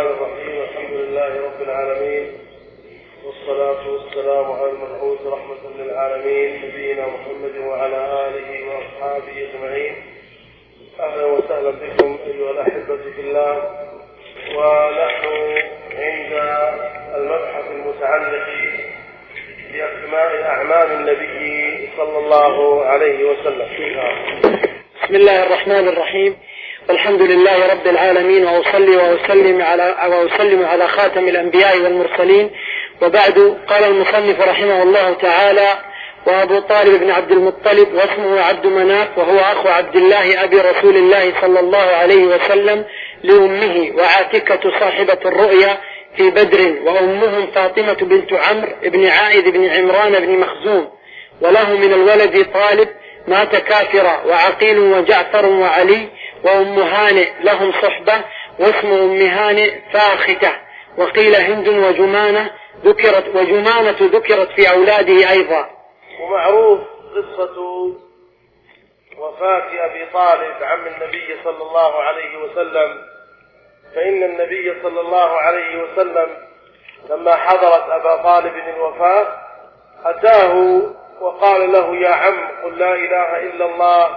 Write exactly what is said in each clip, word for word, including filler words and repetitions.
الرحمن الرحيم. الحمد لله رب العالمين، والصلاة والسلام على المبعوث رحمة للعالمين نبينا محمد وعلى آله وأصحابه أجمعين. أهلا وسهلا بكم أيها الأحبة في الله، ونحن عند المبحث المتعلق بأسماء أعمام النبي صلى الله عليه وسلم. بسم الله الرحمن الرحيم، والحمد لله رب العالمين، وأصلي وأسلم على وأسلم على خاتم الأنبياء والمرسلين، وبعد. قال المصنف رحمه الله تعالى: وأبو طالب بن عبد المطلب واسمه عبد مناف، وهو أخو عبد الله أبي رسول الله صلى الله عليه وسلم لأمه، وعاتكة صاحبة الرؤيا في بدر، وأمهم فاطمة بنت عمرو بن عائذ بن عمران بن مخزوم. وله من الولد طالب مات كافرا، وعقيل وجعفر وعلي، وأم هانئ لهم صحبة، واسم أم هانئ فاختة، وقيل هند وجمانة ذكرت وجمانة ذكرت في أولاده أيضا. ومعروف قصة وفاة أبي طالب عم النبي صلى الله عليه وسلم، فإن النبي صلى الله عليه وسلم لما حضرت أبا طالب الوفاة أتاه وقال له: يا عم، قل لا إله إلا الله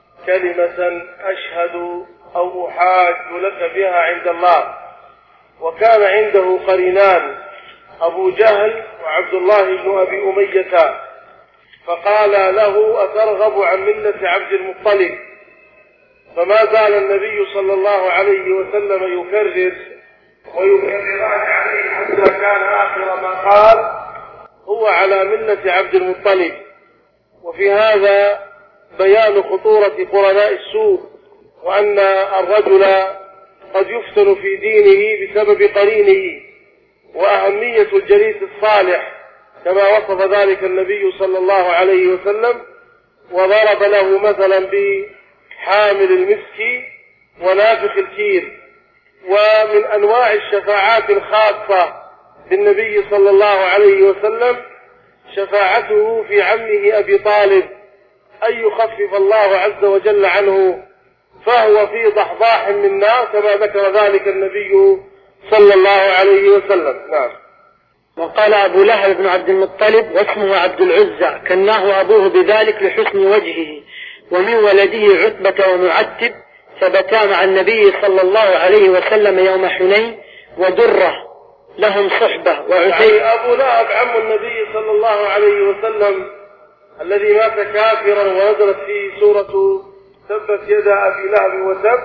كلمة أشهد أو أحاج لك بها عند الله. وكان عنده قرينان، أبو جهل وعبد الله بن أبي أمية، فقال له: أترغب عن ملة عبد المطلب؟ فما زال النبي صلى الله عليه وسلم يكرر ويكرران عليه حتى كان آخر ما قال: هو على ملة عبد المطلب. وفي هذا بيان خطورة قرناء السوء، وأن الرجل قد يفتن في دينه بسبب قرينه، وأهمية الجليس الصالح كما وصف ذلك النبي صلى الله عليه وسلم، وضرب له مثلا بحامل المسك ونافخ الكير. ومن أنواع الشفاعات الخاصة بالنبي صلى الله عليه وسلم شفاعته في عمه أبي طالب أن يخفف الله عز وجل عنه، فهو في ضحضاح من نار كما ذكر ذلك النبي صلى الله عليه وسلم. نعم. وقال أبو لهب بن عبد المطلب واسمه عبد العزى، كناه أبوه بذلك لحسن وجهه. ومن ولده عتبة ومعتب، ثبتا مع النبي صلى الله عليه وسلم يوم حنين، ودرة لهم صحبة وعتيب. يعني أبو لهب عم النبي صلى الله عليه وسلم الذي مات كافرا ونزلت فيه سورة تبت يدا أبي لهب وتب،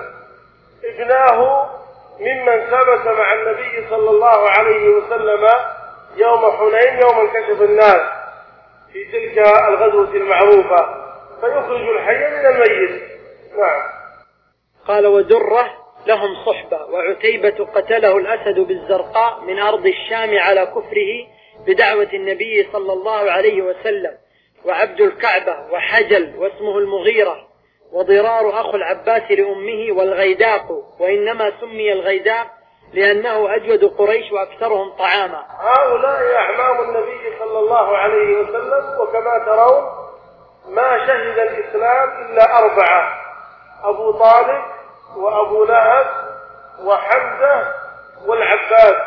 ابناه ممن ثبت مع النبي صلى الله عليه وسلم يوم حنين، يوم انكشف الناس في تلك الغزوة المعروفة، فيخرج الحي من الميت. نعم. قال: ودرة لهم صحبة، وعتيبة قتله الأسد بالزرقاء من أرض الشام على كفره بدعوة النبي صلى الله عليه وسلم. وعبد الكعبة وحجل واسمه المغيرة، وضرار أخو العباس لأمه، والغيداق، وإنما سمي الغيداق لأنه أجود قريش وأكثرهم طعاما. هؤلاء أعمام النبي صلى الله عليه وسلم، وكما ترون ما شهد الإسلام إلا أربعة: أبو طالب وأبو لهب وحمزة والعباس.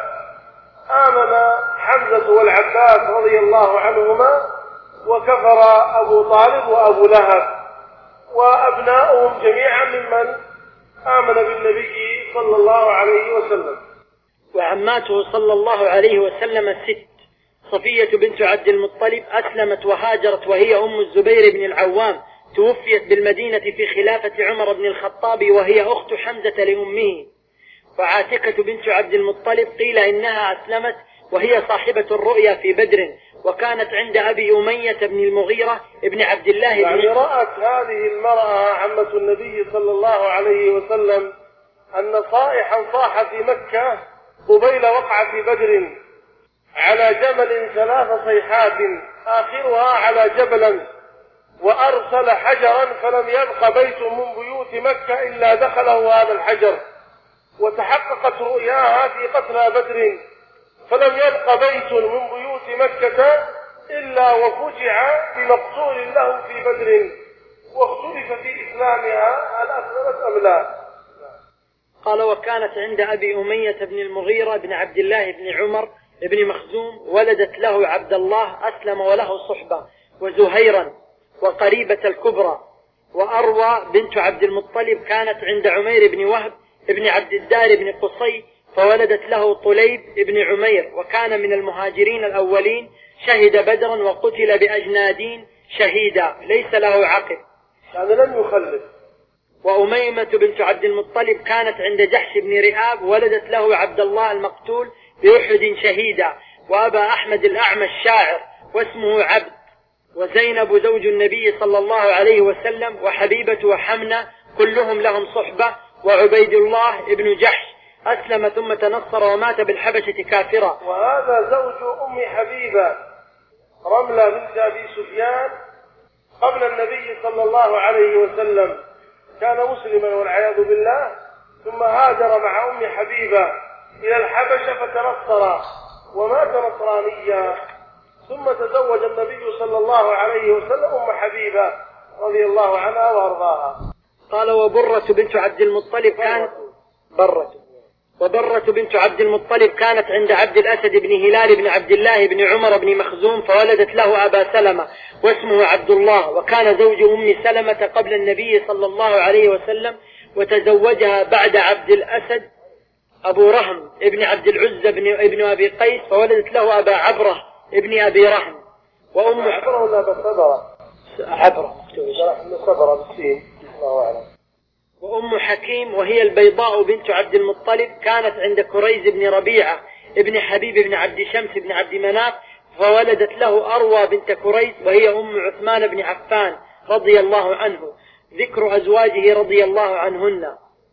آمن حمزة والعباس رضي الله عنهما، وكفر أبو طالب وأبو لهب، وأبناؤهم جميعا ممن آمن بالنبي صلى الله عليه وسلم. وعماته صلى الله عليه وسلم ست: صفية بنت عبد المطلب أسلمت وهاجرت، وهي أم الزبير بن العوام، توفيت بالمدينة في خلافة عمر بن الخطاب، وهي أخت حمزة لأمه. وعاتكة بنت عبد المطلب قيل إنها أسلمت وهي صاحبة الرؤيا في بدر، وكانت عند أبي أمية بن المغيرة ابن عبد الله بن يعني رأت هذه المرأة عمة النبي صلى الله عليه وسلم أن صائحا صاح في مكة قبيل وقعة بدر على جبل ثلاث صيحات آخرها على جبل، وأرسل حجرا فلم يبق بيت من بيوت مكة إلا دخله هذا الحجر. وتحققت رؤياها في قتلى بدر، فلم يبق بيت من بيوت مكة إلا وفجع بمقتول له في بدر، واختلف في إسلامها هل أسلمت أم لا. قال وكانت عند أبي أمية بن المغيرة بن عبد الله بن عمر بن مخزوم ولدت له عبد الله أسلم وله صحبة وزهيرا وقريبة الكبرى. وأروى بنت عبد المطلب كانت عند عمير بن وهب بن عبد الدار بن قصي فولدت له طليب بن عمير وكان من المهاجرين الأولين، شهد بدرا وقتل بأجنادين شهيدا ليس له عقب، يعني لم يخلف. وأميمة بنت عبد المطلب كانت عند جحش بن رئاب ولدت له عبد الله المقتول بأحد شهيدا. وأبا أحمد الأعمى الشاعر واسمه عبد. وزينب زوج النبي صلى الله عليه وسلم وحبيبة وحمنة كلهم لهم صحبة. وعبيد الله ابن جحش أسلم ثم تنصر ومات بالحبشة كافرا. وهذا زوج أم حبيبة رملة بنت أبي سفيان قبل النبي صلى الله عليه وسلم، كان مسلما والعياذ بالله، ثم هاجر مع أم حبيبة إلى الحبشة فتنصر ومات نصرانيا، ثم تزوج النبي صلى الله عليه وسلم أم حبيبة رضي الله عنها وأرضاها. قال وبرة بنت عبد المطلب كانت برة وبرة بنت عبد المطلب كانت عند عبد الأسد بن هلال بن عبد الله بن عمر بن مخزوم فولدت له أبا سلمة واسمه عبد الله، وكان زوج أم سلمة قبل النبي صلى الله عليه وسلم، وتزوجها بعد عبد الأسد أبو رهم ابن عبد العزة بن ابن أبي قيس فولدت له أبا عبرة ابن أبي رهم. وأم عبرة ولا بصبرة؟ عبرة صبرة بالسين الله أعلم. وأم حكيم وهي البيضاء بنت عبد المطلب كانت عند كريز بن ربيعة ابن حبيب بن عبد شمس بن عبد مناف فولدت له أروى بنت كريز وهي أم عثمان بن عفان رضي الله عنه، ذكر أزواجه رضي الله عنهن.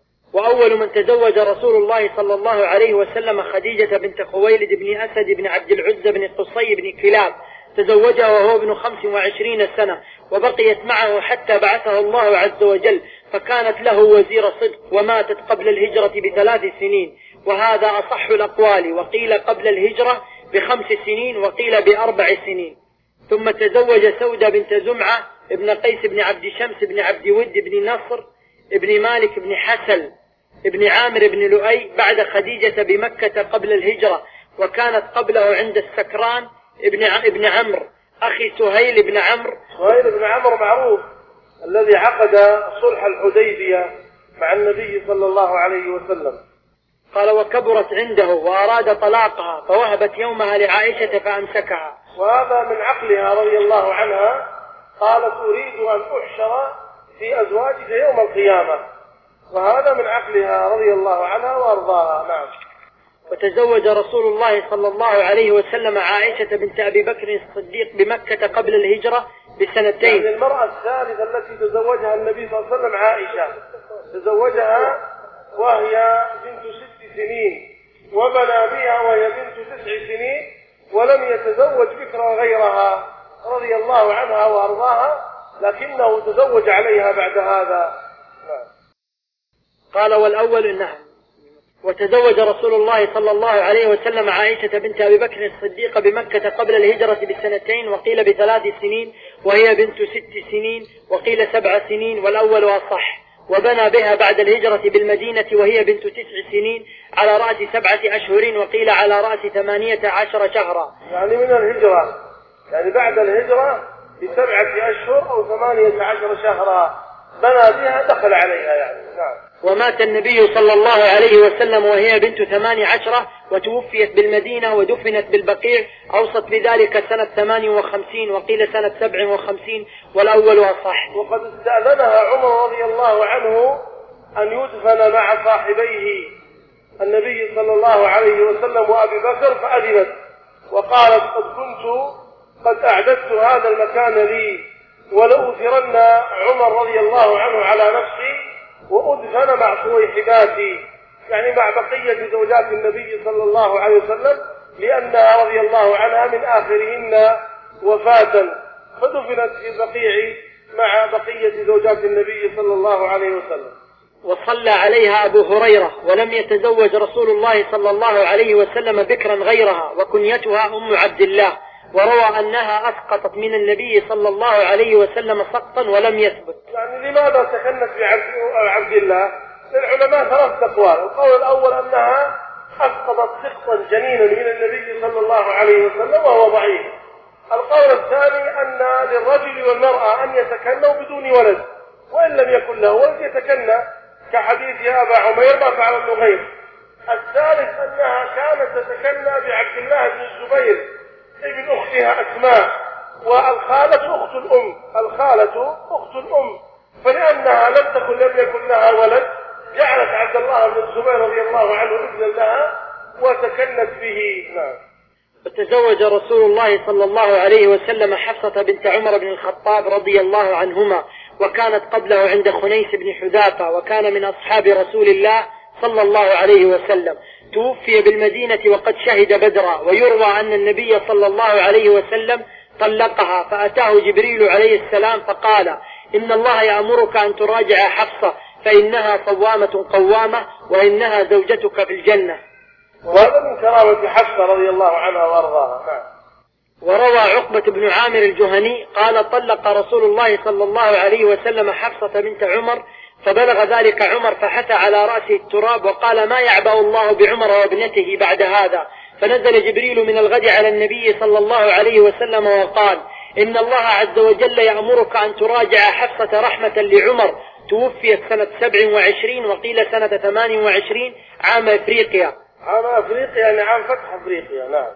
وأول من تزوج رسول الله صلى الله عليه وسلم خديجة بنت خويلد بن أسد بن عبد العزة بن قصي بن كلاب، تزوجها وهو ابن خمس وعشرين سنة وبقيت معه حتى بعثه الله عز وجل، فكانت له وزير صدق، وماتت قبل الهجرة بثلاث سنين، وهذا أصح الأقوال، وقيل قبل الهجرة بخمس سنين وقيل بأربع سنين. ثم تزوج سودة بنت زمعة ابن قيس بن عبد شمس بن عبد ود بن نصر ابن مالك بن حسل ابن عامر بن لؤي بعد خديجة بمكة قبل الهجرة، وكانت قبله عند السكران ابن ابن عمرو أخي سهيل بن عمرو. سهيل بن عمرو معروف الذي عقد صلح الحديبية مع النبي صلى الله عليه وسلم. قال وكبرت عنده وأراد طلاقها فوهبت يومها لعائشة فأمسكها. وهذا من عقلها رضي الله عنها، قالت أريد أن أحشر في أزواجك يوم القيامة، وهذا من عقلها رضي الله عنها وأرضاها. نعم. وتزوج رسول الله صلى الله عليه وسلم عائشة بنت أبي بكر الصديق بمكة قبل الهجرة بسنتين. يعني المرأة الثالثة التي تزوجها النبي صلى الله عليه وسلم عائشة، تزوجها وهي بنت ست سنين وبنى بها وهي بنت تسع سنين، ولم يتزوج بكرا غيرها رضي الله عنها وأرضاها، لكنه تزوج عليها بعد هذا. قال والأول إنها وتزوج رسول الله صلى الله عليه وسلم عائشة بنت أبي بكر الصديق بمكة قبل الهجرة بسنتين وقيل بثلاث سنين، وهي بنت ست سنين وقيل سبع سنين، والأول أصح. وبنى بها بعد الهجرة بالمدينة وهي بنت تسع سنين على رأس سبعة أشهر وقيل على رأس ثمانية عشر شهرا. يعني من الهجرة، يعني بعد الهجرة بسبعة أشهر أو ثمانية عشر شهرا بنى بها دخل عليها يعني. نعم. ومات النبي صلى الله عليه وسلم وهي بنت ثمان عشرة وتوفيت بالمدينة ودفنت بالبقيع، أوصت بذلك سنة ثمان وخمسين وقيل سنة سبع وخمسين، والأول أصح. وقد استأذنها عمر رضي الله عنه أن يدفن مع صاحبيه النبي صلى الله عليه وسلم وأبي بكر، فأذنت وقالت قد كنت قد أعددت هذا المكان لي ولأثرن عمر رضي الله عنه على نفسي وأدفن مع صويحباتي، يعني مع بقية زوجات النبي صلى الله عليه وسلم، لأنها رضي الله عنها من آخرهن وفاة، فدفنت في البقيع مع بقية زوجات النبي صلى الله عليه وسلم. وصلى عليها أبو هريرة، ولم يتزوج رسول الله صلى الله عليه وسلم بكرا غيرها، وكنيتها أم عبد الله، وروى أنها أسقطت من النبي صلى الله عليه وسلم سقطا ولم يثبت. يعني لماذا تكنت بعبد الله؟ للعلماء ثلاث أقوال. القول الأول أنها أسقطت سقطا جنينا من النبي صلى الله عليه وسلم وهو ضعيف. القول الثاني أن للرجل والمرأة أن يتكنوا بدون ولد، وإن لم يكن له ولد يتكنى كحديث يا أبا عمير ما فعل النغير. الثالث أنها كانت تتكنى بعبد الله بن الزبير ابن أختها أسماء، والخالة أخت الأم، الخالة أخت الأم، فلأنها لم تكن لم يكن لها ولد جعلت عبد الله بن الزبير رضي الله عنه ابنا لها وتكنت به. نعم. وتزوج رسول الله صلى الله عليه وسلم حفصة بنت عمر بن الخطاب رضي الله عنهما، وكانت قبله عند خنيس بن حذافة، وكان من أصحاب رسول الله صلى الله عليه وسلم. توفي بالمدينة وقد شهد بدرا، ويروى أن النبي صلى الله عليه وسلم طلقها، فأتاه جبريل عليه السلام فقال: إن الله يأمرك أن تراجع حفصة فإنها صوامة قوامة وإنها زوجتك في الجنة. وهذا من كرامة حفصة رضي الله عنها وارضاها. نعم. وروى عقبة بن عامر الجهني قال: طلق رسول الله صلى الله عليه وسلم حفصة بنت عمر، فبلغ ذلك عمر فحث على رأسه التراب وقال: ما يعبأ الله بعمر وابنته بعد هذا. فنزل جبريل من الغد على النبي صلى الله عليه وسلم وقال: إن الله عز وجل يأمرك أن تراجع حفصة رحمة لعمر. توفيت سنة سبع وعشرين وقيل سنة ثمان وعشرين عام أفريقيا. عام أفريقيا يعني عام فتح أفريقيا. نعم.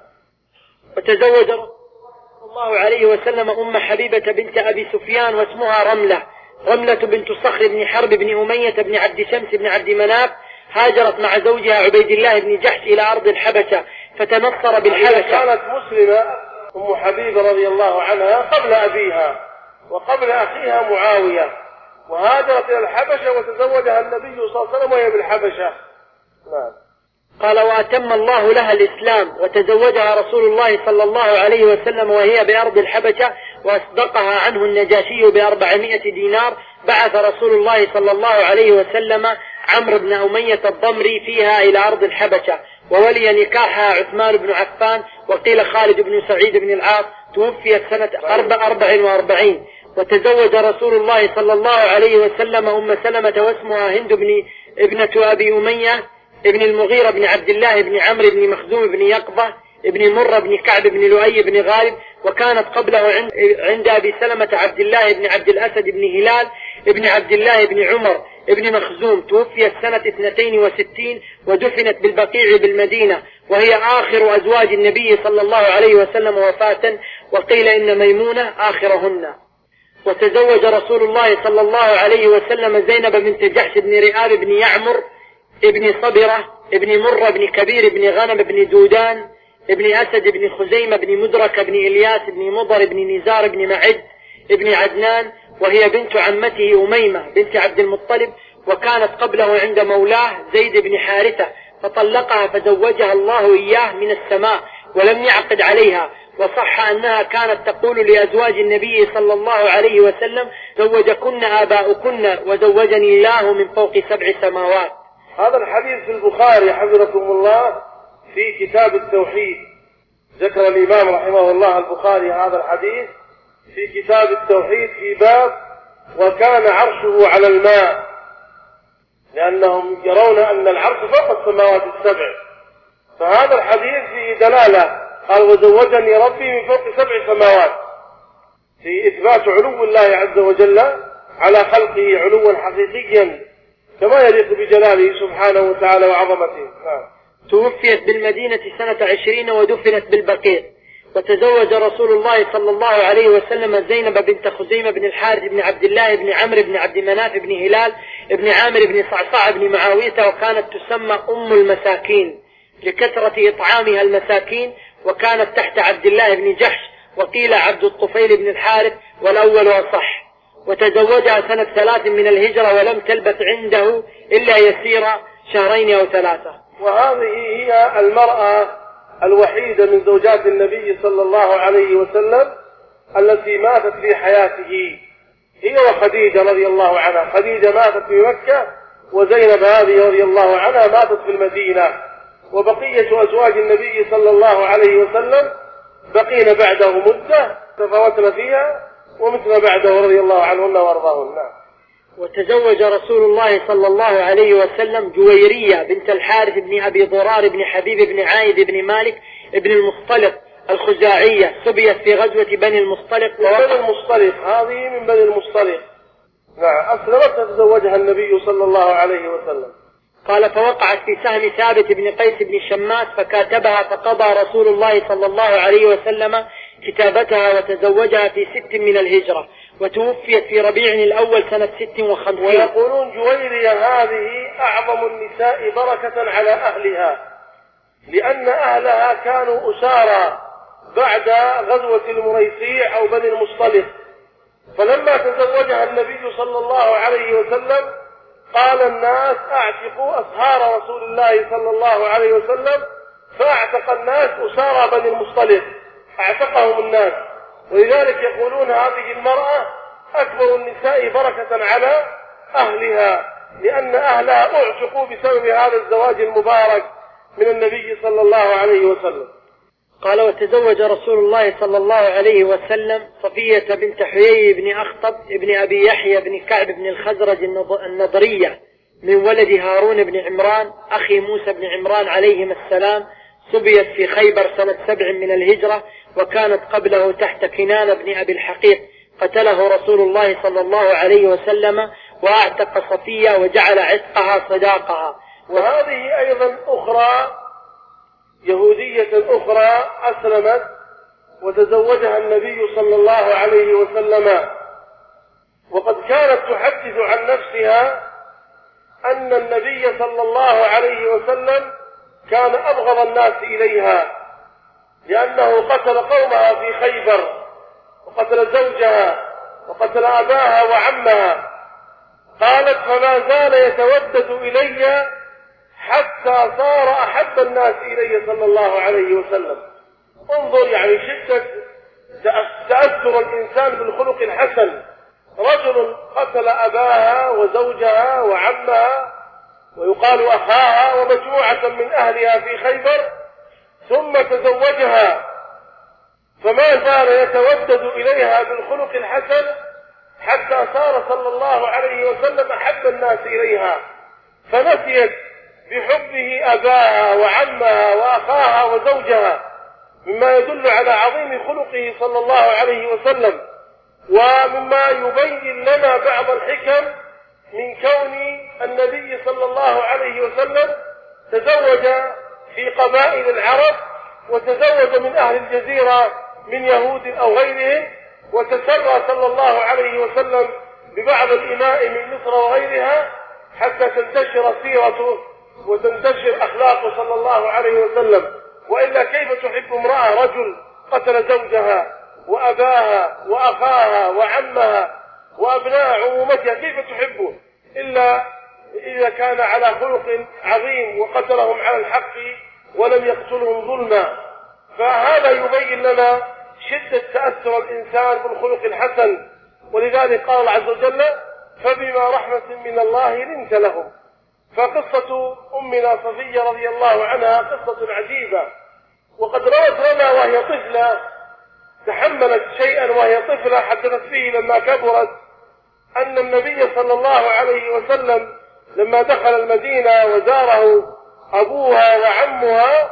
وتزوج رسول الله عليه وسلم أم حبيبة بنت أبي سفيان واسمها رملة، رملة بنت صخر بن حرب بن أمية بن عبد شمس بن عبد مناف. هاجرت مع زوجها عبيد الله بن جحش إلى أرض الحبشة فتنصر بالحبشة. كانت مسلمة أم حبيبة رضي الله عنها قبل أبيها وقبل أخيها معاوية، وهاجرت إلى الحبشة وتزوجها النبي صلى الله عليه وسلم وهي بالحبشة. نعم. قال: وأتم الله لها الإسلام، وتزوجها رسول الله صلى الله عليه وسلم وهي بأرض الحبشة، وأصدقها عنه النجاشي بأربعمائة دينار. بعث رسول الله صلى الله عليه وسلم عمرو بن أمية الضمري فيها إلى أرض الحبشة، وولي نكاحها عثمان بن عفان، وقيل خالد بن سعيد بن العاص. توفيت سنة أربع وأربعين. وتزوج رسول الله صلى الله عليه وسلم أم سلمة واسمها هند بن ابنة أبي أمية ابن المغيرة بن عبد الله بن عمرو بن مخزوم بن يقظة ابن مرة بن كعب بن لؤي بن غالب، وكانت قبله عند, عند أبي سلمة عبد الله بن عبد الأسد بن هلال ابن عبد الله بن عمر ابن مخزوم. توفيت سنة اثنتين وستين ودفنت بالبقيع بالمدينة، وهي آخر أزواج النبي صلى الله عليه وسلم وفاة، وقيل إن ميمونة آخرهن. وتزوج رسول الله صلى الله عليه وسلم زينب بنت جحش بن رئاب بن يعمر ابن صبرة ابن مرة بن كبير بن غنم بن دودان ابن أسد بن خزيمة بن مدرك بن إلياس بن مضر بن نزار بن معد ابن عدنان، وهي بنت عمته أميمة بنت عبد المطلب، وكانت قبله عند مولاه زيد بن حارثة، فطلقها فزوجها الله إياه من السماء ولم يعقد عليها. وصح أنها كانت تقول لأزواج النبي صلى الله عليه وسلم: زوجكن آباؤكن وزوجني الله من فوق سبع سماوات. هذا الحديث في البخاري حفظكم الله في كتاب التوحيد. ذكر الإمام رحمه الله البخاري هذا الحديث في كتاب التوحيد في باب وكان عرشه على الماء، لأنهم يرون أن العرش فوق السماوات السبع. فهذا الحديث فيه دلالة، قال: وزوجني ربي من فوق سبع سماوات، في إثبات علو الله عز وجل على خلقه علوا حقيقيا كما يليق بجلاله سبحانه وتعالى وعظمته. توفيت بالمدينة سنة عشرين ودفنت بالبقيع. وتزوج رسول الله صلى الله عليه وسلم زينب بنت خزيمة بن الحارث بن عبد الله بن عمرو بن عبد مناف بن هلال بن عامر بن صعصع بن معاوية، وكانت تسمى أم المساكين لكثرة إطعامها المساكين، وكانت تحت عبد الله بن جحش، وقيل عبد الطفيل بن الحارث، والأول وصح. وتزوجها سنة ثلاث من الهجرة، ولم تلبث عنده إلا يسير شهرين أو ثلاثة. وهذه هي المرأة الوحيدة من زوجات النبي صلى الله عليه وسلم التي ماتت في حياته، هي وخديجة رضي الله عنها. خديجة ماتت في مكة، وزينب هذه رضي الله عنها ماتت في المدينة. وبقية أزواج النبي صلى الله عليه وسلم بقينا بعده مدة تفاوتنا فيها، ومثل بعده رضي الله عنهن وارضاهن. وتزوج رسول الله صلى الله عليه وسلم جويرية بنت الحارث بن أبي ضرار بن حبيب بن عايد بن مالك بن المصطلق الخزاعية، سبيت في غزوة بني المصطلق. بني المصطلق هذه من بني المصطلق. نعم، أسلمت تزوجها النبي صلى الله عليه وسلم. قال فوقعت في سهم ثابت بن قيس بن شماس فكاتبها، فقضى رسول الله صلى الله عليه وسلم كتابتها وتزوجها في ست من الهجرة، وتوفيت في ربيع الأول سنة ست وخمسين. ويقولون جويرية هذه أعظم النساء بركة على أهلها، لأن أهلها كانوا أسارى بعد غزوة المريسيع أو بني المصطلق، فلما تزوجها النبي صلى الله عليه وسلم قال الناس اعتقوا أسهار رسول الله صلى الله عليه وسلم، فاعتق الناس أسارى بني المصطلق، اعتقهم الناس. ولذلك يقولون هذه المرأة أكبر النساء بركة على أهلها، لأن أهلها اعتقوا بسبب هذا الزواج المبارك من النبي صلى الله عليه وسلم. قال وتزوج رسول الله صلى الله عليه وسلم صفية بنت حيي بن أخطب بن أبي يحيى بن كعب بن الخزرج النضرية من ولد هارون بن عمران أخي موسى بن عمران عليهما السلام، سبيت في خيبر سنة سبع من الهجرة، وكانت قبله تحت كنان بن أبي الحقيق، قتله رسول الله صلى الله عليه وسلم وأعتق صفية وجعل عتقها صداقها. وهذه أيضا أخرى يهودية أخرى أسلمت وتزوجها النبي صلى الله عليه وسلم، وقد كانت تحدث عن نفسها أن النبي صلى الله عليه وسلم كان أبغض الناس إليها، لأنه قتل قومها في خيبر، وقتل زوجها وقتل أباها وعمها. قالت فما زال يتودد إلي حتى صار أحب الناس إلي صلى الله عليه وسلم. انظر يعني شدة تأثر الإنسان بالخلق الحسن، رجل قتل أباها وزوجها وعمها ويقال أخاها ومجموعة من أهلها في خيبر، ثم تزوجها، فما زال يتودد إليها بالخلق الحسن حتى صار صلى الله عليه وسلم أحب الناس إليها، فنسيت بحبه أباها وعمها وأخاها وزوجها، مما يدل على عظيم خلقه صلى الله عليه وسلم، ومما يبين لنا بعض الحكم من كون النبي صلى الله عليه وسلم تزوج في قبائل العرب، وتزوج من أهل الجزيرة من يهود أو غيرهم، وتسرى صلى الله عليه وسلم ببعض الإماء من مصر وغيرها حتى تنتشر سيرته وتنتشر أخلاقه صلى الله عليه وسلم. وإلا كيف تحب امرأة رجل قتل زوجها وأباها وأخاها وعمها وأبناء عمومتها، كيف تحبه إلا إذا كان على خلق عظيم وقتلهم على الحق ولم يقتلهم ظلما. فهذا يبين لنا شدة تأثر الإنسان بالخلق الحسن، ولذلك قال الله عز وجل فبما رحمة من الله لنت لهم. فقصة أمنا صفية رضي الله عنها قصة عجيبة، وقد روت لنا وهي طفلة، تحملت شيئا وهي طفلة حدثت فيه لما كبرت، أن النبي صلى الله عليه وسلم لما دخل المدينة وزاره أبوها وعمها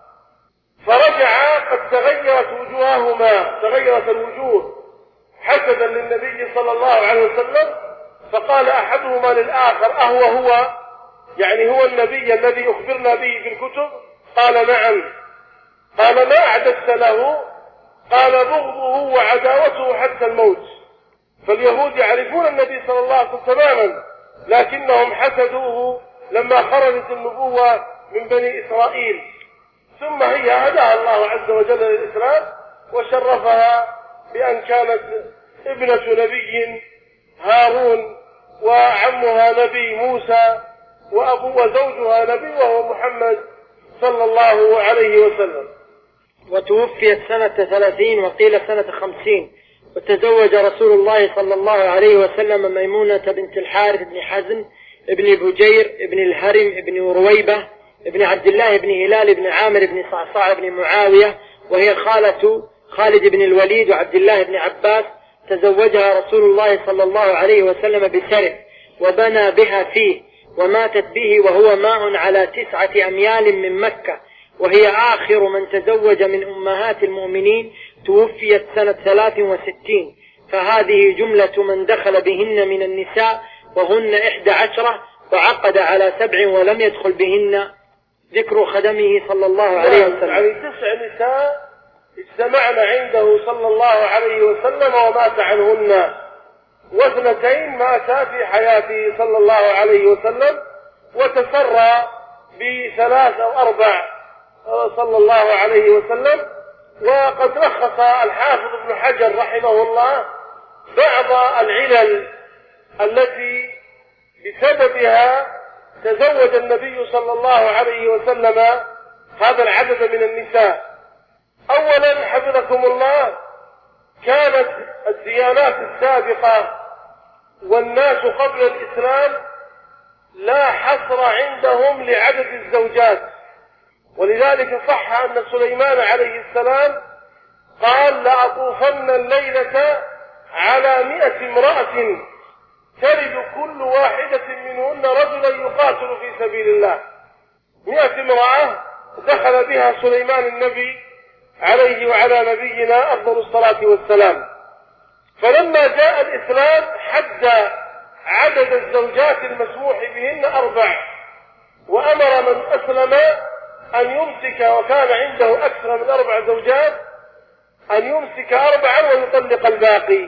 فرجع قد تغيرت وجوههما، تغيرت الوجوه حسدا للنبي صلى الله عليه وسلم، فقال أحدهما للآخر أهو هو، يعني هو النبي الذي أخبرنا به في الكتب؟ قال نعم. قال ما أعددت له؟ قال بغضه وعداوته حتى الموت. فاليهود يعرفون النبي صلى الله عليه وسلم تماما، لكنهم حسدوه لما خرجت النبوة من بني إسرائيل، ثم هي هداها الله عز وجل للإسلام وشرفها بأن كانت ابنة نبي هارون وعمها نبي موسى وأبو وزوجها نبي وهو محمد صلى الله عليه وسلم. وتوفيت سنة ثلاثين وقيل سنة خمسين. وتزوج رسول الله صلى الله عليه وسلم ميمونة بنت الحارث بن حزم ابن بجير ابن الهرم ابن رويبة ابن عبد الله بن هلال بن عامر بن صعصاع بن معاوية، وهي خالة خالد بن الوليد وعبد الله بن عباس. تزوجها رسول الله صلى الله عليه وسلم بسرف، وبنى بها فيه، وماتت به وهو ماء على تسعة أميال من مكة، وهي آخر من تزوج من أمهات المؤمنين، توفيت سنة ثلاث وستين. فهذه جملة من دخل بهن من النساء، وهن إحدى عشرة، وعقد على سبع ولم يدخل بهن ذكر خدمه صلى الله عليه وسلم. يعني تسع نساء اجتمعن عنده صلى الله عليه وسلم ومات عنهن، واثنتين ماتا في حياته صلى الله عليه وسلم، وتسرى بثلاث أو أربع صلى الله عليه وسلم. وقد لخص الحافظ ابن حجر رحمه الله بعض العلل التي بسببها تزوج النبي صلى الله عليه وسلم هذا العدد من النساء. أولا حفظكم الله، كانت الديانات السابقة والناس قبل الإسلام لا حصر عندهم لعدد الزوجات، ولذلك صح أن سليمان عليه السلام قال لأطوفن الليلة على مئة امرأة تلد كل واحدة منهن رجلا يقاتل في سبيل الله. مئة امرأة دخل بها سليمان النبي عليه وعلى نبينا أفضل الصلاة والسلام. فلما جاء الإسلام حد عدد الزوجات المسموح بهن أربع، وأمر من أسلم أن يمسك وكان عنده أكثر من أربع زوجات أن يمسك أربعا ويطلق الباقي.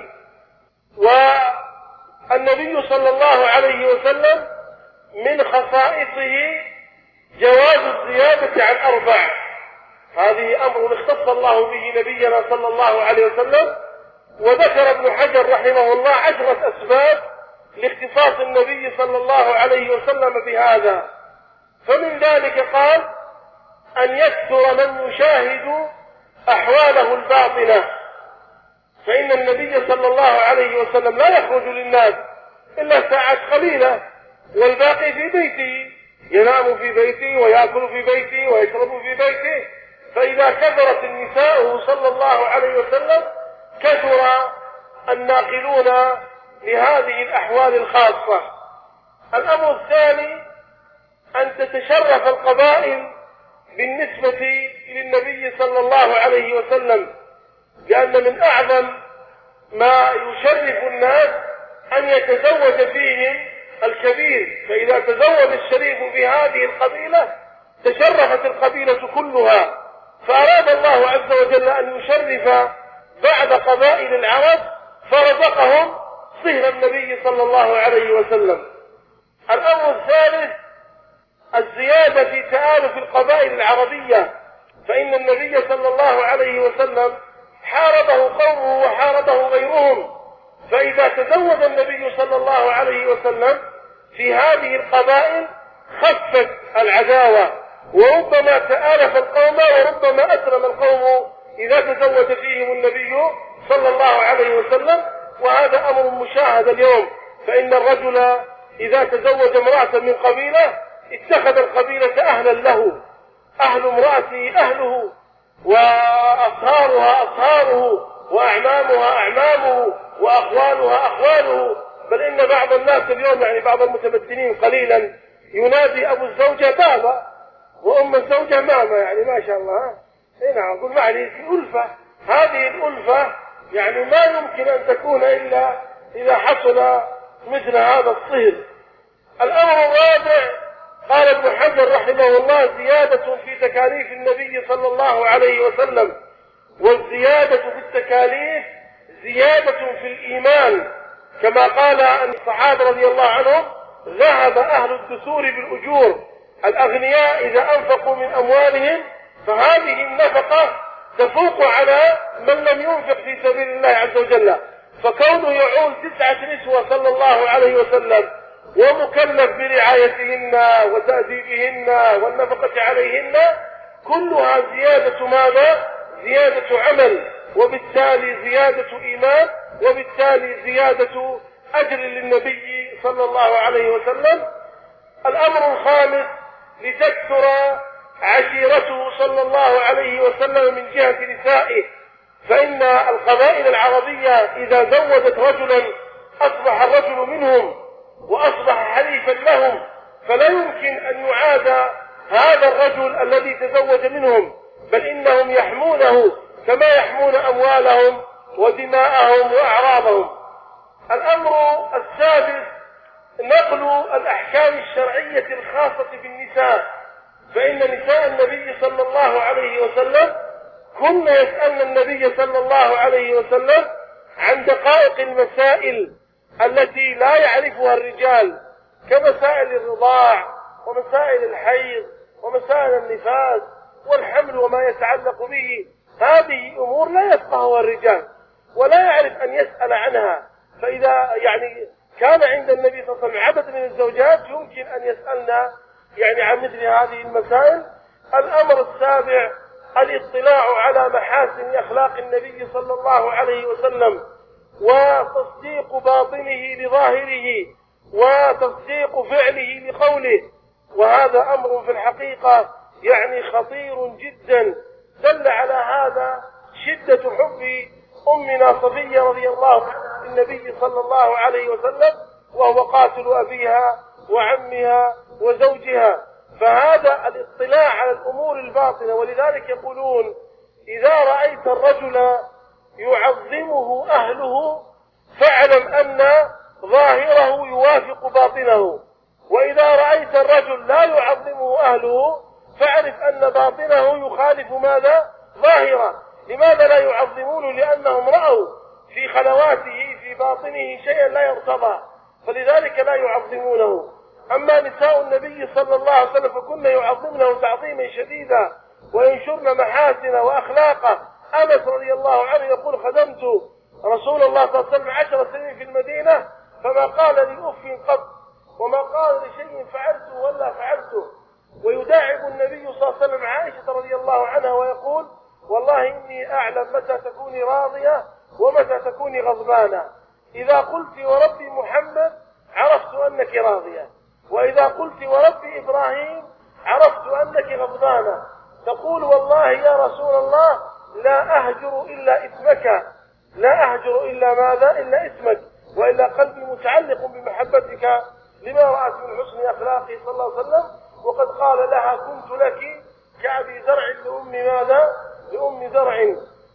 والنبي صلى الله عليه وسلم من خصائصه جواز الزيادة عن أربع، هذه أمر اختص الله به نبينا صلى الله عليه وسلم. وذكر ابن حجر رحمه الله عشرة أسباب لاختصاص النبي صلى الله عليه وسلم بهذا. فمن ذلك قال أن يكثر من يشاهد أحواله الباطنة، فإن النبي صلى الله عليه وسلم لا يخرج للناس إلا ساعات قليلة، والباقي في بيته، ينام في بيته ويأكل في بيته ويشرب في بيته. فإذا كثرت النساء صلى الله عليه وسلم كثر الناقلون لهذه الأحوال الخاصة. الأمر الثاني أن تتشرف القبائل بالنسبة للنبي صلى الله عليه وسلم، لأن من أعظم ما يشرف الناس أن يتزوج فيهم الكبير، فإذا تزوج الشريف في هذه القبيلة تشرفت القبيلة كلها. فأراد الله عز وجل أن يشرف بعض قبائل العرب فرزقهم صهر النبي صلى الله عليه وسلم. الأمر الثالث الزيادة في تآلف القبائل العربية، فإن النبي صلى الله عليه وسلم حاربه قومه وحاربه غيرهم، فإذا تزوج النبي صلى الله عليه وسلم في هذه القبائل خفت العداوة، وربما تآلف القوم وربما أسلم القوم إذا تزوج فيهم النبي صلى الله عليه وسلم. وهذا أمر مشاهد اليوم، فإن الرجل إذا تزوج امرأة من قبيلة اتخذ القبيلة أهلا له، أهل امرأته أهله، وأصهارها أصهاره، وأعمامها أعمامه، وأخوالها أخواله. بل إن بعض الناس اليوم، يعني بعض المتمدنين قليلا، ينادي أبو الزوجة بابا وأم الزوجة ماما، يعني ما شاء الله. نعم، أقول معلي في ألفة، هذه الألفة يعني ما يمكن أن تكون إلا إذا حصل مثل هذا الصهر. الأمر الرابع قال ابن حجر رحمه الله زيادة في تكاليف النبي صلى الله عليه وسلم، والزيادة في التكاليف زيادة في الإيمان، كما قال أن الصحابة رضي الله عنهم ذهب أهل الدثور بالأجور، الأغنياء إذا أنفقوا من أموالهم فهذه النفقة تفوق على من لم ينفق في سبيل الله عز وجل. فكونه يعول تسعة نسوة صلى الله عليه وسلم ومكلف برعايتهن وتأديبهن والنفقة عليهن، كلها زيادة ماذا؟ زيادة عمل، وبالتالي زيادة إيمان، وبالتالي زيادة أجر للنبي صلى الله عليه وسلم. الأمر الخامس لتكثر عشيرته صلى الله عليه وسلم من جهة نسائه، فإن القبائل العربية إذا زوجت رجلا أصبح الرجل منهم، وأصبح حليفا لهم، فلا يمكن أن يعاد هذا الرجل الذي تزوج منهم، بل إنهم يحمونه كما يحمون أموالهم ودماءهم وأعراضهم. الأمر السادس نقل الأحكام الشرعية الخاصة بالنساء، فإن نساء النبي صلى الله عليه وسلم كن يسألن النبي صلى الله عليه وسلم عن دقائق المسائل التي لا يعرفها الرجال، كمسائل الرضاع ومسائل الحيض ومسائل النفاس والحمل وما يتعلق به. هذه أمور لا يفقهها الرجال ولا يعرف أن يسأل عنها، فإذا يعني كان عند النبي صلى الله عليه وسلم عدد من الزوجات يمكن أن يسألنا يعني عن مثل هذه المسائل. الأمر السابع الاطلاع على محاسن أخلاق النبي صلى الله عليه وسلم وتصديق باطنه لظاهره وتصديق فعله لقوله، وهذا أمر في الحقيقة يعني خطير جدا. دل على هذا شدة حب أمنا صفية رضي الله عنها للنبي صلى الله عليه وسلم، وهو قاتل أبيها وعمها وزوجها، فهذا الاطلاع على الأمور الباطنة. ولذلك يقولون إذا رأيت الرجل يعظمه أهله فاعلم أن ظاهره يوافق باطنه، وإذا رأيت الرجل لا يعظمه أهله فاعرف أن باطنه يخالف ماذا؟ ظاهره. لماذا لا يعظمونه؟ لأنهم رأوا في خلواته في باطنه شيئا لا يرتضى، فلذلك لا يعظمونه. أما نساء النبي صلى الله عليه وسلم فكن يعظمنه تعظيما شديدا وينشرن محاسنه وأخلاقه. أنس رضي الله عنه يقول خدمت رسول الله صلى الله عليه وسلم عشر سنين في المدينة فما قال لي أف قط وما قال لشيء فعلته ولا فعلته. ويداعب النبي صلى الله عليه وسلم عائشة رضي الله عنها ويقول والله إني أعلم متى تكوني راضية ومتى تكوني غضبانة. إذا قلت وربي محمد عرفت أنك راضية، وإذا قلت وربي إبراهيم عرفت أنك غضبانة. تقول والله يا رسول الله لا أهجر إلا اسمك، لا أهجر إلا ماذا؟ إلا اسمك، وإلا قلبي متعلق بمحبتك لما رأت من حسن أخلاقه صلى الله عليه وسلم. وقد قال لها كنت لك كأبي زرع لأم ماذا؟ لأم زرع.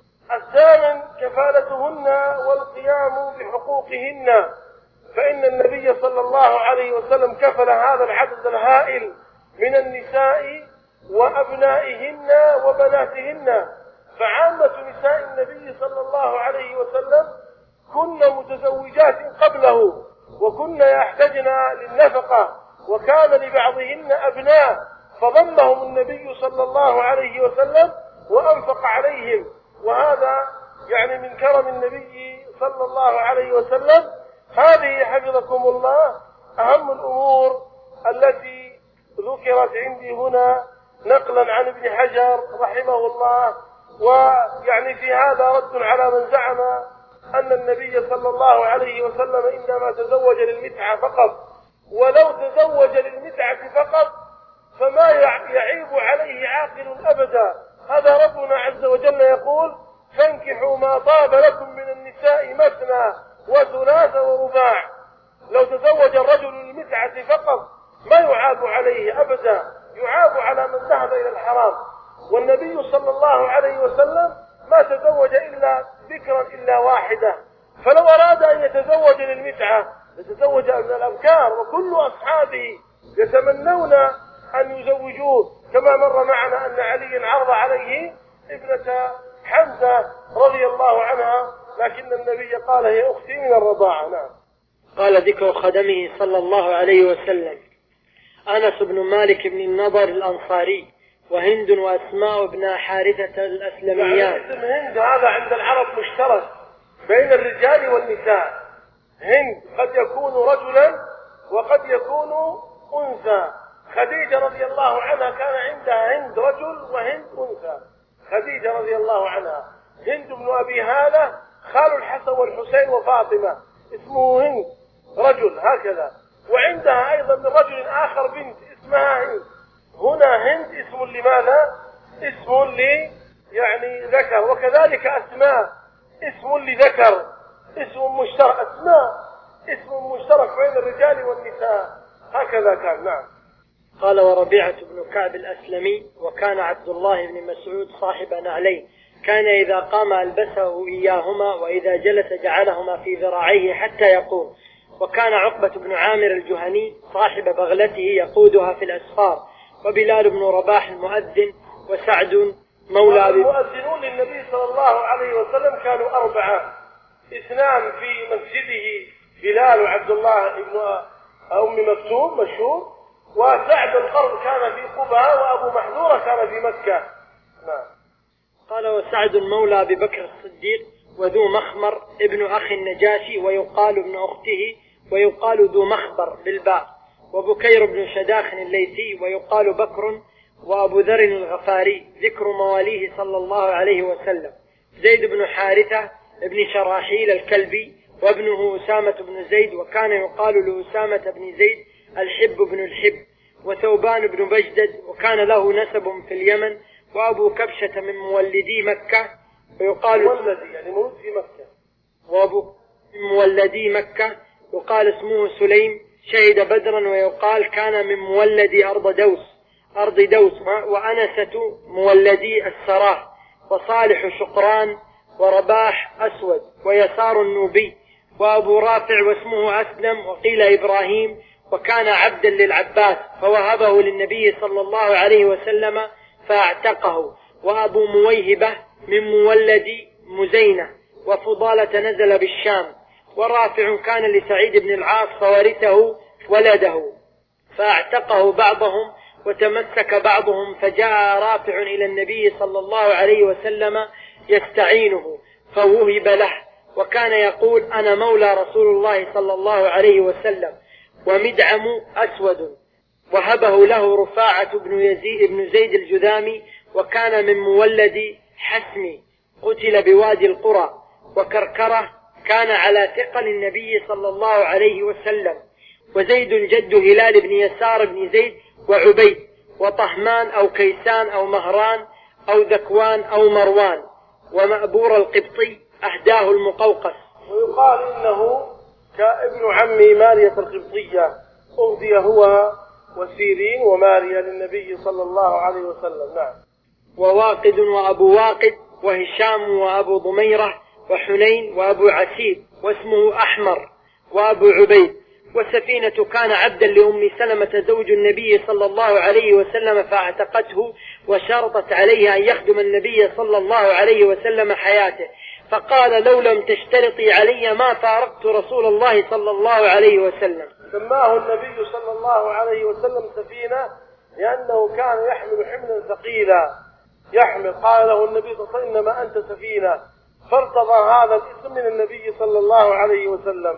الثامن كفالتهن والقيام بحقوقهن، فإن النبي صلى الله عليه وسلم كفل هذا العدد الهائل من النساء وأبنائهن وبناتهن. فعامة نساء النبي صلى الله عليه وسلم كن متزوجات قبله وكن يحتجن للنفقة، وكان لبعضهن أبناء فضمهم النبي صلى الله عليه وسلم وأنفق عليهم، وهذا يعني من كرم النبي صلى الله عليه وسلم. هذه حفظكم الله أهم الأمور التي ذكرت عندي هنا نقلا عن ابن حجر رحمه الله. ويعني في هذا رد على من زعم أن النبي صلى الله عليه وسلم إنما تزوج للمتعة فقط، ولو تزوج للمتعة فقط فما يعيب عليه عاقل أبدا. هذا ربنا عز وجل يقول فانكحوا ما طاب لكم من النساء مثنى وثلاث ورباع. لو تزوج الرجل للمتعة فقط ما يعاب عليه أبدا، يعاب على من ذهب إلى الحرام. والنبي صلى الله عليه وسلم ما تزوج إلا ذكرا إلا واحدة، فلو أراد أن يتزوج للمتعة يتزوج من الأبكار، وكل أصحابه يتمنون أن يزوجوه، كما مر معنا أن علي عرض عليه ابنة حمزة رضي الله عنها، لكن النبي قال هي أختي من الرضاعة. نعم. قال ذكر خدمه صلى الله عليه وسلم أنس بن مالك بن النضر الأنصاري وهند وأسماء بن حارثة الأسلميان. يعني اسم هند هذا عند العرب مشترك بين الرجال والنساء. هند قد يكون رجلا وقد يكون أنثى. خديجة رضي الله عنها كان عندها هند رجل وهند أنثى. خديجة رضي الله عنها. هند بن أبي هالة خال الحسن والحسين وفاطمة اسمه هند رجل هكذا، وعندها أيضا من رجل آخر بنت اسمها هند. هنا هند اسم لماذا؟ اسم لي يعني ذكر، وكذلك أسماء اسم لذكر، اسم مشترك. أسماء اسم مشترك بين الرجال والنساء، هكذا كان. نعم. قال وربيعة بن كعب الأسلمي وكان عبد الله بن مسعود صاحب نعلين، كان إذا قام ألبسه إياهما وإذا جلس جعلهما في ذراعيه حتى يقوم. وكان عقبة بن عامر الجهني صاحب بغلته يقودها في الأسفار، وبلال بن رباح المؤذن، وسعد مولى المؤذنون للنبي صلى الله عليه وسلم كانوا أربعة، اثنان في مسجده بلال وعبد الله بن أم مكتوم مشهور، وسعد القرن كان في قباء، وأبو محذورة كان في مكة. نعم. قال وسعد مولى أبي بكر الصديق، وذو مخمر ابن أخي النجاشي، ويقال ابن أخته، ويقال ذو مخبر بالباء، وبكير بن شداخ الليثي، ويقال بكر، وأبو ذر الغفاري، ذكر مواليه صلى الله عليه وسلم. زيد بن حارثة ابن شراحيل الكلبي، وابنه أسامة بن زيد، وكان يقال لأسامة بن زيد الحب بن الحب. وثوبان بن بجدد، وكان له نسب في اليمن. وأبو كبشة من مولدي مكة، ويقال مولدي يعني مولود في مكة. وأبو مولدي مكة يقال اسمه سليم، شهد بدرا، ويقال كان من مولدي أرض دوس أرض دوس. وأنسة مولدي السراح، وصالح شقران، ورباح أسود، ويسار النوبي. وأبو رافع واسمه أسلم، وقيل إبراهيم، وكان عبدا للعباس فوهبه للنبي صلى الله عليه وسلم فاعتقه. وأبو مويهبة من مولد مزينة، وفضالة نزل بالشام. ورافع كان لسعيد بن العاص فورثه ولده فاعتقه بعضهم، وتمسك بعضهم، فجاء رافع إلى النبي صلى الله عليه وسلم يستعينه فوهب له، وكان يقول أنا مولى رسول الله صلى الله عليه وسلم. ومدعم أسود، وهبه له رفاعة بن يزيد بن زيد الجذامي، وكان من مولد حسمي قتل بوادي القرى. وكركرة كان على ثقل النبي صلى الله عليه وسلم. وزيد جد هلال بن يسار بن زيد وعبيد. وطهمان أو كيسان أو مهران أو ذكوان أو مروان. ومأبور القبطي أهداه المقوقس. ويقال إنه كابن عم مارية القبطية، أهدي هو وسيرين وماريا للنبي صلى الله عليه وسلم. نعم. وواقد وأبو واقد، وهشام وأبو ضميرة، وحنين وأبو عسيد، واسمه أحمر، وأبو عبيد. وسفينة كان عبدا لأم سلمة زوج النبي صلى الله عليه وسلم فاعتقته، وشرطت عليه أن يخدم النبي صلى الله عليه وسلم حياته، فقال لو لم تشترطي علي ما فارقت رسول الله صلى الله عليه وسلم. سماه النبي صلى الله عليه وسلم سفينة لأنه كان يحمل حملا ثقيلا يحمل. قال له النبي صلى الله عليه وسلم إنما أنت سفينة، فارتضى هذا الاسم من النبي صلى الله عليه وسلم.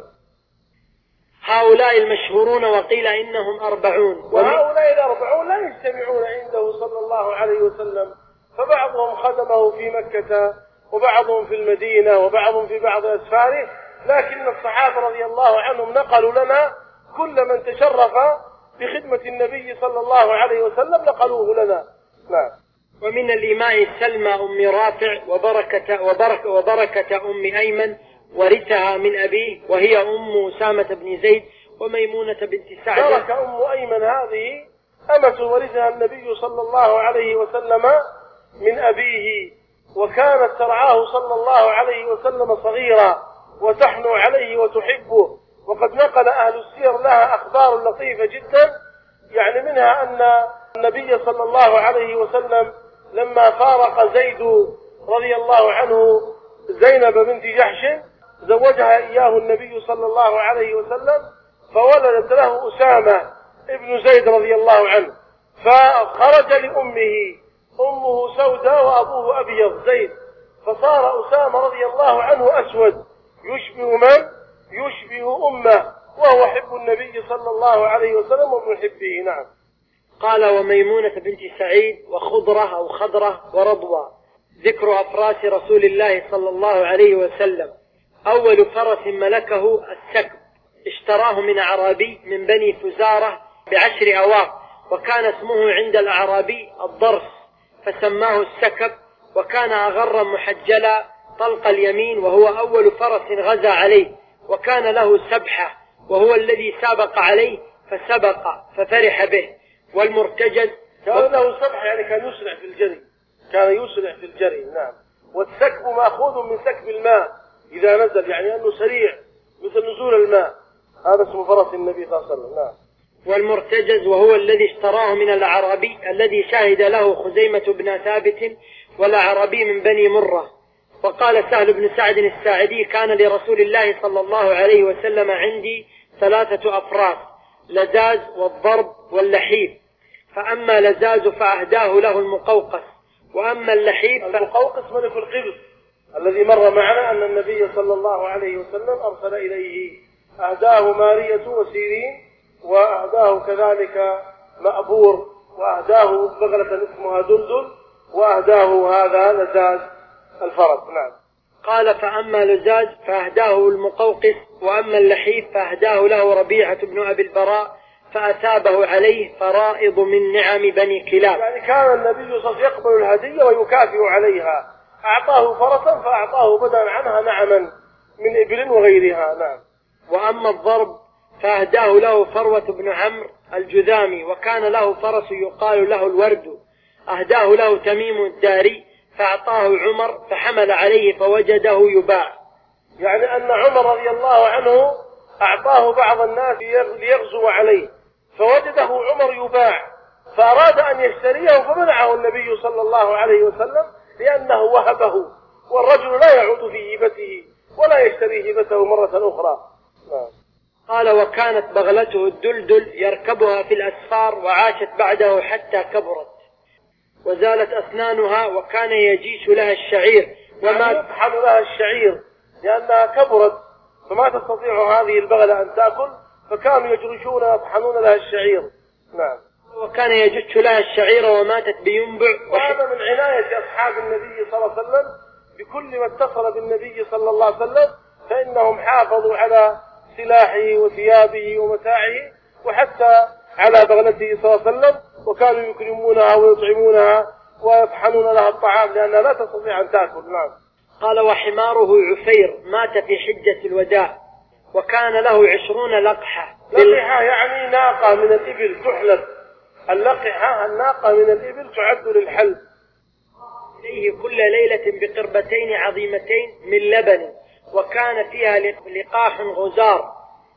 هؤلاء المشهورون وقيل إنهم أربعون، وهؤلاء الأربعون لا يجتمعون عنده صلى الله عليه وسلم، فبعضهم خدمه في مكة، وبعضهم في المدينة، وبعضهم في بعض أسفاره، لكن الصحابة رضي الله عنهم نقلوا لنا كل من تشرف بخدمة النبي صلى الله عليه وسلم نقلوه لنا. نعم. ومن الإماء سلمى أم رافع، وبركة, وبركة, وبركة أم أيمن ورثها من أبيه، وهي أم أسامة بن زيد، وميمونة بنت سعد. بركة أم أيمن هذه أمة ورثها النبي صلى الله عليه وسلم من أبيه، وكانت ترعاه صلى الله عليه وسلم صغيرا وتحنو عليه وتحبه. وقد نقل أهل السير لها أخبار لطيفة جدا، يعني منها أن النبي صلى الله عليه وسلم لما فارق زيد رضي الله عنه زينب بنت جحش زوجها إياه النبي صلى الله عليه وسلم، فولدت له أسامة ابن زيد رضي الله عنه، فخرج لأمه، أمه سوداء وأبوه أبيض زيد، فصار أسامة رضي الله عنه أسود يشبه من؟ يشبه أمه، وهو حب النبي صلى الله عليه وسلم ومن حبه. نعم. قال وميمونة بنت سعيد، وخضرة أو خضرة، ورضوى. ذكر أفراس رسول الله صلى الله عليه وسلم. أول فرس ملكه السكب، اشتراه من أعرابي من بني فزارة بعشر أواق، وكان اسمه عند الأعرابي الضرس، فسماه السكب. وكان أغرا محجلا طلق اليمين، وهو أول فرس غزا عليه، وكان له سبحة وهو الذي سابق عليه فسبق ففرح به. والمرتجز كان له سبحة يعني كان يسرع في الجري، كان يسرع في الجري. نعم. والسكب مأخوذ من سكب الماء إذا نزل، يعني أنه سريع مثل نزول الماء، هذا اسم فرس النبي صلى الله عليه وسلم. نعم. والمرتجز وهو الذي اشتراه من الأعرابي الذي شهد له خزيمة بن ثابت والأعرابي من بني مرة. وقال سهل بن سعد الساعدي كان لرسول الله صلى الله عليه وسلم عندي ثلاثة أفراس، لزاز والضرب واللحيف، فأما لزاز فأهداه له المقوقس، وأما اللحيف المقوقس ملك القبط الذي مر معنا أن النبي صلى الله عليه وسلم أرسل إليه، أهداه مارية وسيرين، وأهداه كذلك مأبور، وأهداه بغلة اسمها دلدل، وأهداه هذا لزاز الفرس. نعم. قال فأما لزاز فأهداه المقوقس، وأما اللحيف فأهداه له ربيعة بن أبي البراء فأثابه عليه فرائض من نعم بني كلاب. يعني كان النبي صلى الله عليه وسلم يقبل الهدية ويكافئ عليها، أعطاه فرسا فأعطاه بدلا عنها نعما من إبل وغيرها. نعم. وأما الضرب فأهداه له فروة بن عمرو الجذامي، وكان له فرس يقال له الورد، أهداه له تميم الداري فأعطاه عمر فحمل عليه فوجده يباع. يعني أن عمر رضي الله عنه أعطاه بعض الناس ليغزو عليه، فوجده عمر يباع، فأراد أن يشتريه فمنعه النبي صلى الله عليه وسلم لأنه وهبه، والرجل لا يعود في هبته ولا يشتري هبته مرة أخرى. نعم. قال وكانت بغلته الدلدل يركبها في الأسفار، وعاشت بعده حتى كبرت وزالت أسنانها، وكان يجيش لها الشعير وما يطحن لها الشعير لأنها كبرت فما تستطيع هذه البغلة أن تأكل، فكانوا يجرشون يطحنون لها الشعير. نعم. وكان يجش لها الشعير وماتت بينبع. وهذا من عناية أصحاب النبي صلى الله عليه وسلم بكل ما اتصل بالنبي صلى الله عليه وسلم، فإنهم حافظوا على سلاحه وثيابه ومتاعه، وحتى على بغلته صلى الله عليه وسلم، وكانوا يكرمونها ويطعمونها ويطحنون لها الطعام لأنها لا تستطيع أن تأكل. نعم. قال وحماره عفير مات في حجة الوداع، وكان له عشرون لقحة. لقحة يعني ناقة من الإبل تحلب، اللقحة الناقة من الإبل تعد للحلب. إليه كل ليلة بقربتين عظيمتين من لبن، وكان فيها لقاح غزار،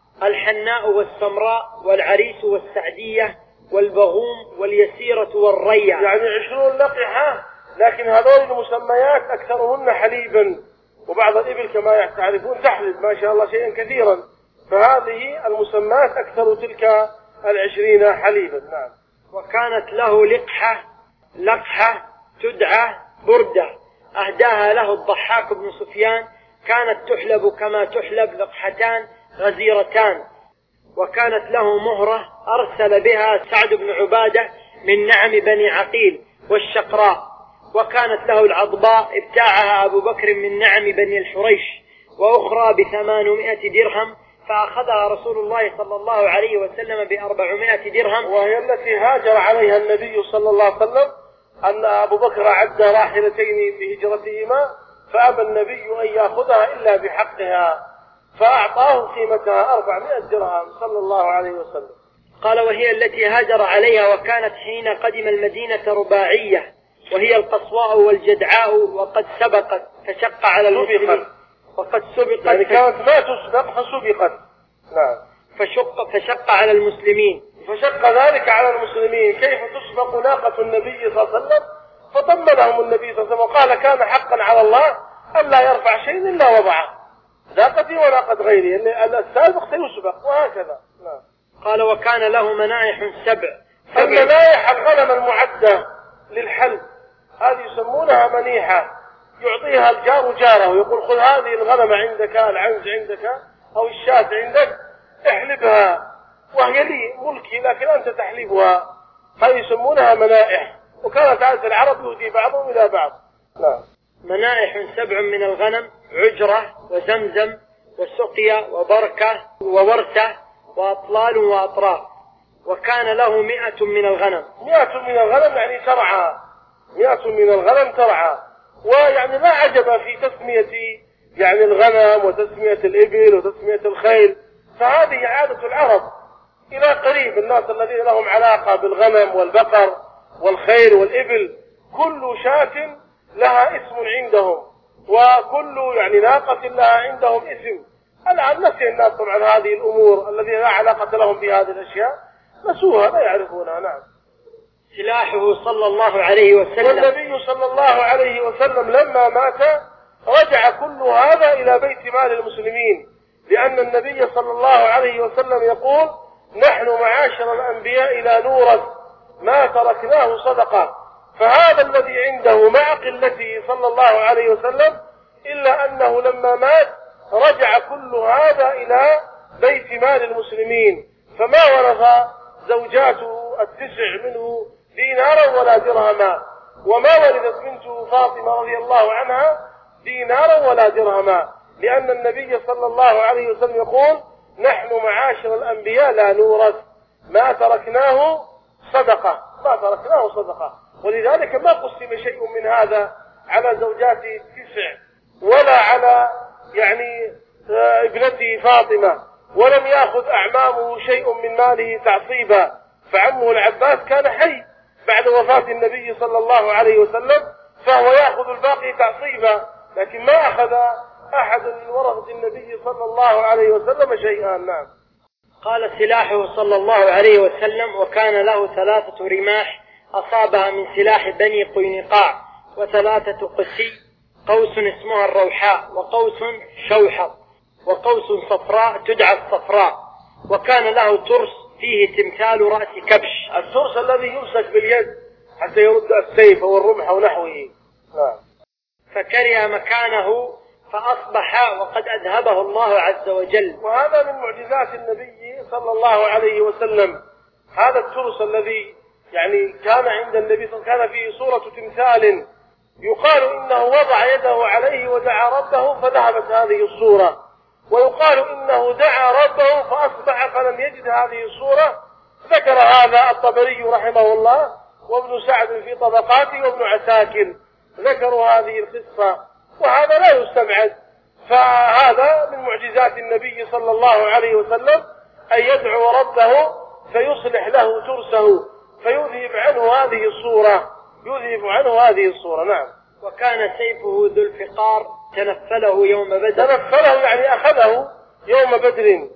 الحناء والسمراء والعريس والسعدية والبغوم واليسيرة والرية. يعني عشرون لقحة، لكن هذول المسميات أكثرهن حليبا، وبعض الإبل كما تعرفون تحلب ما شاء الله شيئا كثيرا، فهذه المسميات أكثر تلك العشرين حليبا. نعم. وكانت له لقحة لقحة تدعى بردة، أهداها له الضحاك بن سفيان، كانت تحلب كما تحلب لقحتان غزيرتان. وكانت له مهرة أرسل بها سعد بن عبادة من نعم بني عقيل والشقراء. وكانت له العضباء ابتاعها أبو بكر من نعم بني الحريش، وأخرى بثمانمائة درهم، فأخذها رسول الله صلى الله عليه وسلم بأربعمائة درهم، وهي التي هاجر عليها النبي صلى الله عليه وسلم، أن أبو بكر عد راحلتين بهجرتهما، فأبى النبي أن يأخذها إلا بحقها، فأعطاه قيمتها أربعمائة درهم صلى الله عليه وسلم. قال وهي التي هاجر عليها، وكانت حين قدم المدينة رباعية، وهي القصواء والجدعاء، وقد سبقت فشق على المسلمين، وقد سبقت يعني كانت ما تسبق فسبقت. نعم. فشق, فشق على المسلمين، فشق ذلك على المسلمين. كيف تسبق ناقة النبي صلى الله عليه وسلم؟ فضمنهم النبي صلى الله عليه وسلم وقال كان حقا على الله ألا يرفع شيء إلا وضعه، ناقتي وناقة غيري، السابق سيسبق وهكذا. نعم. قال وكان له منائح سبع. المنائح الغنم المعدة للحلب، هذه يسمونها منيحة، يعطيها الجار جاره ويقول خذ هذه الغنم عندك، العنز عندك أو الشاة عندك، احلبها وهي لي ملكي لكن أنت تحلبها، هذه يسمونها منائح. وكانت عادة العرب يهدي بعضهم إلى بعض. نعم. منائح سبع من الغنم: عجرة وزمزم وسقيا وبركة وورثة وأطلال وأطراف. وكان له مئة من الغنم. مئة من الغنم يعني ترعى، مئة من الغنم ترعى. ويعني لا عجب في تسمية يعني الغنم وتسمية الإبل وتسمية الخيل، فهذه عادة العرب إلى قريب. الناس الذين لهم علاقة بالغنم والبقر والخيل والإبل كل شاة لها اسم عندهم، وكل يعني ناقة لها عندهم اسم. الآن نسي الناس طبعا هذه الأمور، الذين لا علاقة لهم بهذه الأشياء نسوها لا يعرفونها. نعم. سلاحه صلى الله عليه وسلم. والنبي صلى الله عليه وسلم لما مات رجع كل هذا إلى بيت مال المسلمين، لأن النبي صلى الله عليه وسلم يقول: نحن معاشر الأنبياء لا نورث ما تركناه صدقة. فهذا الذي عنده مع قلته صلى الله عليه وسلم، إلا أنه لما مات رجع كل هذا إلى بيت مال المسلمين، فما ورث زوجاته التسع منه دينارا ولا درهما، وما ورثت بنته فاطمة رضي الله عنها دينارا ولا درهما، لأن النبي صلى الله عليه وسلم يقول: نحن معاشر الأنبياء لا نورث ما تركناه صدقة، ما تركناه صدقة. ولذلك ما قسم شيء من هذا على زوجاته التسع ولا على يعني ابنته فاطمة، ولم يأخذ أعمامه شيء من ماله تعصيبا، فعمه العباس كان حي بعد وفاة النبي صلى الله عليه وسلم، فهو يأخذ الباقي تعصيبا، لكن ما أخذ أحد من ورثة النبي صلى الله عليه وسلم شيئا. نعم. قال: سلاحه صلى الله عليه وسلم: وكان له ثلاثة رماح أصابها من سلاح بني قينقاع، وثلاثة قسي، قوس اسمها الروحاء، وقوس شوحط، وقوس صفراء تدعى الصفراء، وكان له ترس فيه تمثال رأس كبش. الترس الذي يمسك باليد حتى يرد السيف أو الرمح ونحوه. نعم. فكره مكانه فأصبح وقد أذهبه الله عز وجل. وهذا من معجزات النبي صلى الله عليه وسلم، هذا الترس الذي يعني كان عند النبي صلى الله عليه وسلم كان فيه صورة تمثال، يقال إنه وضع يده عليه ودعا ربه فذهبت هذه الصورة، ويقال إنه دعا ربه فأصبح فلم يجد هذه الصورة. ذكر هذا الطبري رحمه الله وابن سعد في طبقاته وابن عساكر، ذكروا هذه القصة، وهذا لا يستبعد. فهذا من معجزات النبي صلى الله عليه وسلم أن يدعو ربه فيصلح له ترسه فيذهب عنه هذه الصورة، يذهب عنه هذه الصورة. نعم. وكان سيفه ذو الفقار تنفله يوم بدر. تنفله يعني أخذه يوم بدر،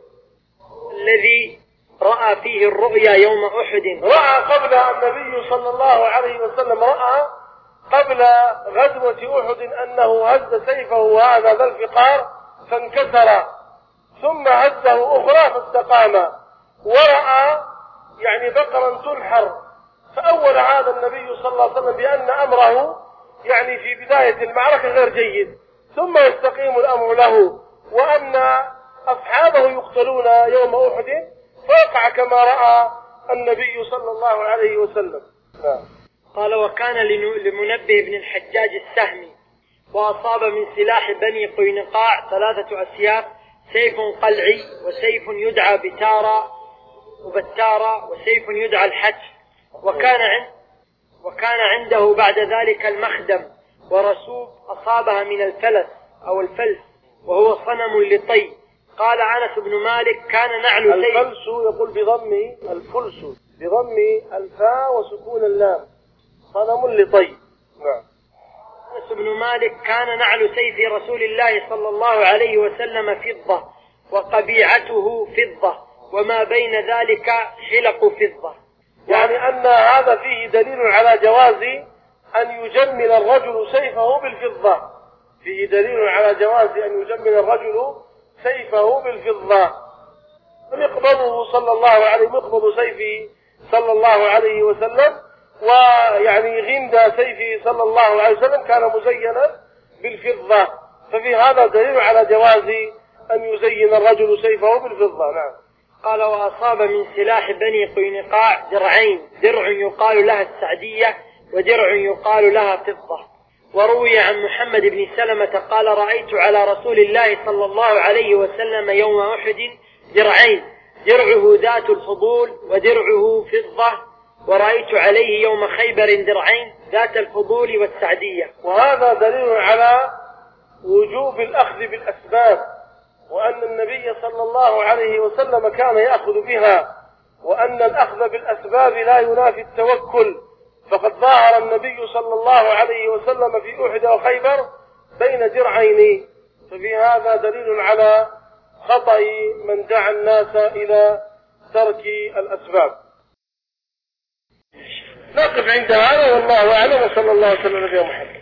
الذي رأى فيه الرؤيا يوم أحد. رأى قبل النبي صلى الله عليه وسلم، رأى قبل غزوة أحد أنه هز سيفه هذا ذا الفقار فانكسر، ثم هزه أخرى فاستقام، ورأى يعني بقرا تنحر، فأول هذا النبي صلى الله عليه وسلم بأن أمره يعني في بداية المعركة غير جيد، ثم يستقيم الأمر له، وأن أصحابه يقتلون يوم أحد، فوقع كما رأى النبي صلى الله عليه وسلم. نعم. قال: وكان لمنبه بن الحجاج السهمي، وأصاب من سلاح بني قينقاع ثلاثة أسياف: سيف قلعي، وسيف يدعى بتارا وبتارا، وسيف يدعى الحج. وكان عند وكان عنده بعد ذلك المخدم ورسوب أصابها من الفلس أو الفلس، وهو صنم لطي. قال أنس بن مالك: كان نعل سيف. الفلس يقول بضم الفلس بضم الفاء وسكون اللام، صنم لطي. نعم. أنس بن مالك: كان نعل سيف رسول الله صلى الله عليه وسلم فضة، وقبيعته فضة، وما بين ذلك حلق فضة. يعني أن هذا فيه دليل على جواز أن يجمل الرجل سيفه بالفضة، فيه دليل على جواز أن يجمل الرجل سيفه بالفضة. مقبضه صلى الله عليه مقبض سيفه صلى الله عليه وسلم، ويعني غند سيفه صلى الله عليه وسلم كان مزينا بالفضة، ففي هذا دليل على جواز أن يزين الرجل سيفه بالفضة. نعم. قال: وأصاب من سلاح بني قينقاع درعين، درع يقال لها السعدية، ودرع يقال لها فضة. وروي عن محمد بن سلمة قال: رأيت على رسول الله صلى الله عليه وسلم يوم أحد درعين، درعه ذات الفضول ودرعه فضة، ورأيت عليه يوم خيبر درعين ذات الفضول والسعدية. وهذا دليل على وجوب الأخذ بالأسباب، وأن النبي صلى الله عليه وسلم كان يأخذ بها، وأن الأخذ بالأسباب لا ينافي التوكل، فقد ظاهر النبي صلى الله عليه وسلم في أحد وخيبر بين درعين، ففي هذا دليل على خطأ من دعا الناس إلى ترك الأسباب. نقف عند هذا والله أعلم، وصلى الله وسلم على نبينا محمد.